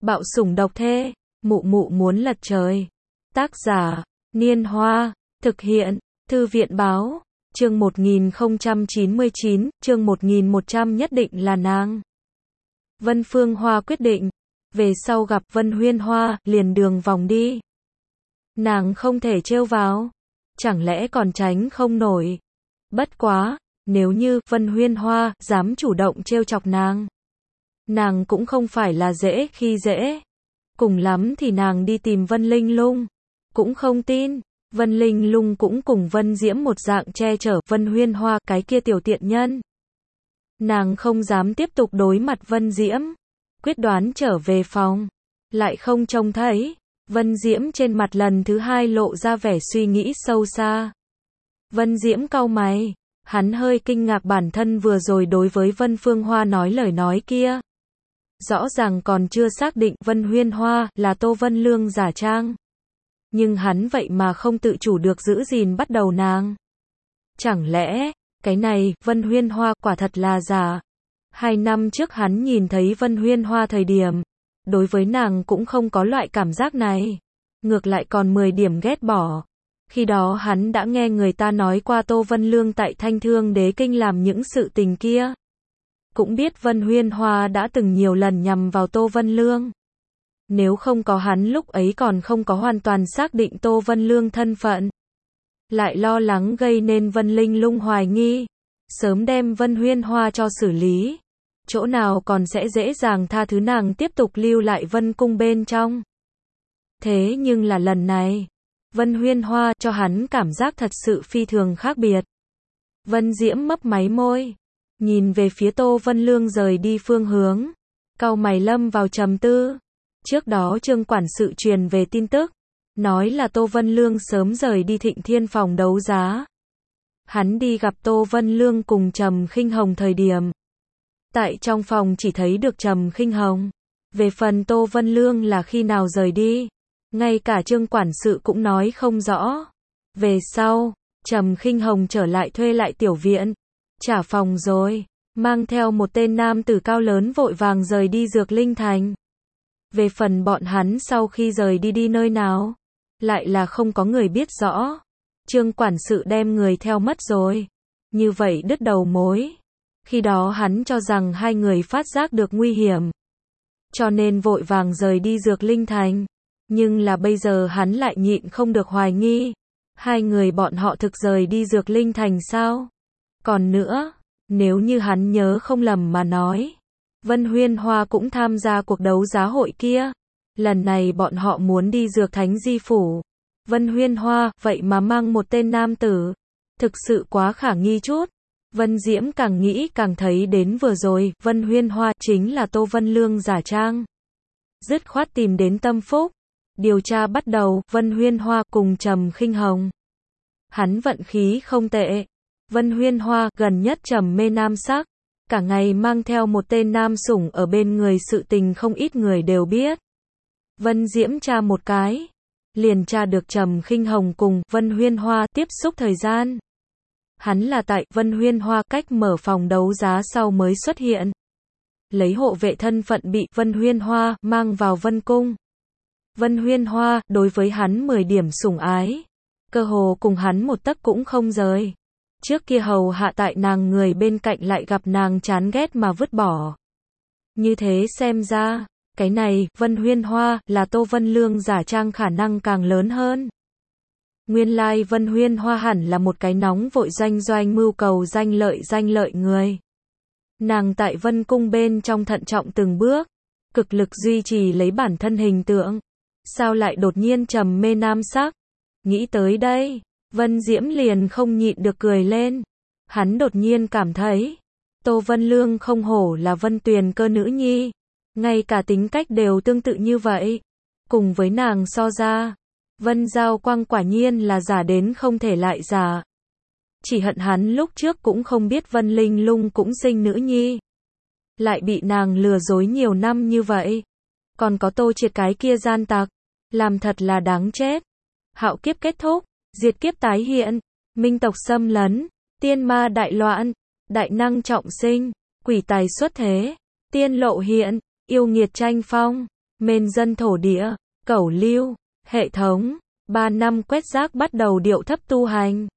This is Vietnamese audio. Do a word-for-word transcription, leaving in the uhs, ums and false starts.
Bạo sủng độc thê, mụ mụ muốn lật trời. Tác giả, Niên Hoa, thực hiện, Thư viện Báo, chương một nghìn không trăm chín mươi chín, chương một nghìn một trăm nhất định là nàng. Vân Phương Hoa quyết định, về sau gặp Vân Huyên Hoa, liền đường vòng đi. Nàng không thể trêu vào, chẳng lẽ còn tránh không nổi. Bất quá, nếu như Vân Huyên Hoa dám chủ động trêu chọc nàng, nàng cũng không phải là dễ khi dễ. Cùng lắm thì nàng đi tìm Vân Linh Lung. Cũng không tin, Vân Linh Lung cũng cùng Vân Diễm một dạng che chở Vân Huyên Hoa cái kia tiểu tiện nhân. Nàng không dám tiếp tục đối mặt Vân Diễm, quyết đoán trở về phòng. Lại không trông thấy, Vân Diễm trên mặt lần thứ hai lộ ra vẻ suy nghĩ sâu xa. Vân Diễm cau mày, hắn hơi kinh ngạc bản thân vừa rồi đối với Vân Phương Hoa nói lời nói kia. Rõ ràng còn chưa xác định Vân Huyên Hoa là Tô Vân Lương giả trang. Nhưng hắn vậy mà không tự chủ được giữ gìn bắt đầu nàng. Chẳng lẽ, cái này, Vân Huyên Hoa quả thật là giả? Hai năm trước hắn nhìn thấy Vân Huyên Hoa thời điểm, đối với nàng cũng không có loại cảm giác này. Ngược lại còn mười điểm ghét bỏ. Khi đó hắn đã nghe người ta nói qua Tô Vân Lương tại Thanh Thương Đế Kinh làm những sự tình kia. Cũng biết Vân Huyên Hoa đã từng nhiều lần nhằm vào Tô Vân Lương. Nếu không có hắn lúc ấy còn không có hoàn toàn xác định Tô Vân Lương thân phận. Lại lo lắng gây nên Vân Linh Lung hoài nghi. Sớm đem Vân Huyên Hoa cho xử lý. Chỗ nào còn sẽ dễ dàng tha thứ nàng tiếp tục lưu lại Vân Cung bên trong. Thế nhưng là lần này, Vân Huyên Hoa cho hắn cảm giác thật sự phi thường khác biệt. Vân Diễm mấp máy môi, nhìn về phía Tô Vân Lương rời đi phương hướng, cau mày lâm vào trầm tư. Trước đó Trương quản sự truyền về tin tức, nói là Tô Vân Lương sớm rời đi Thịnh Thiên phòng đấu giá. Hắn đi gặp Tô Vân Lương cùng Trầm Khinh Hồng thời điểm, tại trong phòng chỉ thấy được Trầm Khinh Hồng. Về phần Tô Vân Lương là khi nào rời đi, ngay cả Trương quản sự cũng nói không rõ. Về sau, Trầm Khinh Hồng trở lại thuê lại tiểu viện, trả phòng rồi, mang theo một tên nam tử cao lớn vội vàng rời đi Dược Linh Thành. Về phần bọn hắn sau khi rời đi đi nơi nào, lại là không có người biết rõ. Trương quản sự đem người theo mất rồi. Như vậy đứt đầu mối. Khi đó hắn cho rằng hai người phát giác được nguy hiểm, cho nên vội vàng rời đi Dược Linh Thành. Nhưng là bây giờ hắn lại nhịn không được hoài nghi. Hai người bọn họ thực rời đi Dược Linh Thành sao? Còn nữa, nếu như hắn nhớ không lầm mà nói, Vân Huyên Hoa cũng tham gia cuộc đấu giá hội kia. Lần này bọn họ muốn đi Dược Thánh Di Phủ. Vân Huyên Hoa vậy mà mang một tên nam tử. Thực sự quá khả nghi chút. Vân Diễm càng nghĩ càng thấy đến vừa rồi, Vân Huyên Hoa chính là Tô Vân Lương giả trang. Dứt khoát tìm đến Tâm Phúc. Điều tra bắt đầu, Vân Huyên Hoa cùng Trầm Khinh Hồng. Hắn vận khí không tệ. Vân Huyên Hoa gần nhất trầm mê nam sắc, cả ngày mang theo một tên nam sủng ở bên người, sự tình không ít người đều biết. Vân Diễm tra một cái, liền tra được Trầm Khinh Hồng cùng Vân Huyên Hoa tiếp xúc thời gian. Hắn là tại Vân Huyên Hoa cách mở phòng đấu giá sau mới xuất hiện. Lấy hộ vệ thân phận bị Vân Huyên Hoa mang vào Vân Cung. Vân Huyên Hoa đối với hắn mười điểm sủng ái, cơ hồ cùng hắn một tấc cũng không rời. Trước kia hầu hạ tại nàng người bên cạnh lại gặp nàng chán ghét mà vứt bỏ. Như thế xem ra, cái này, Vân Huyên Hoa là Tô Vân Lương giả trang khả năng càng lớn hơn. Nguyên lai Vân Huyên Hoa hẳn là một cái nóng vội doanh doanh mưu cầu danh lợi danh lợi người. Nàng tại Vân Cung bên trong thận trọng từng bước, cực lực duy trì lấy bản thân hình tượng. Sao lại đột nhiên trầm mê nam sắc? Nghĩ tới đây, Vân Diễm liền không nhịn được cười lên. Hắn đột nhiên cảm thấy, Tô Vân Lương không hổ là Vân Tuyền Cơ nữ nhi. Ngay cả tính cách đều tương tự như vậy. Cùng với nàng so ra, Vân Giao Quang quả nhiên là giả đến không thể lại giả. Chỉ hận hắn lúc trước cũng không biết Vân Linh Lung cũng sinh nữ nhi. Lại bị nàng lừa dối nhiều năm như vậy. Còn có Tô Triệt cái kia gian tặc, làm thật là đáng chết. Hạo kiếp kết thúc, diệt kiếp tái hiện, minh tộc xâm lấn, tiên ma đại loạn, đại năng trọng sinh, quỷ tài xuất thế, tiên lộ hiện, yêu nghiệt tranh phong. Mên dân thổ địa, cẩu lưu, hệ thống, ba năm quét rác bắt đầu điệu thấp tu hành.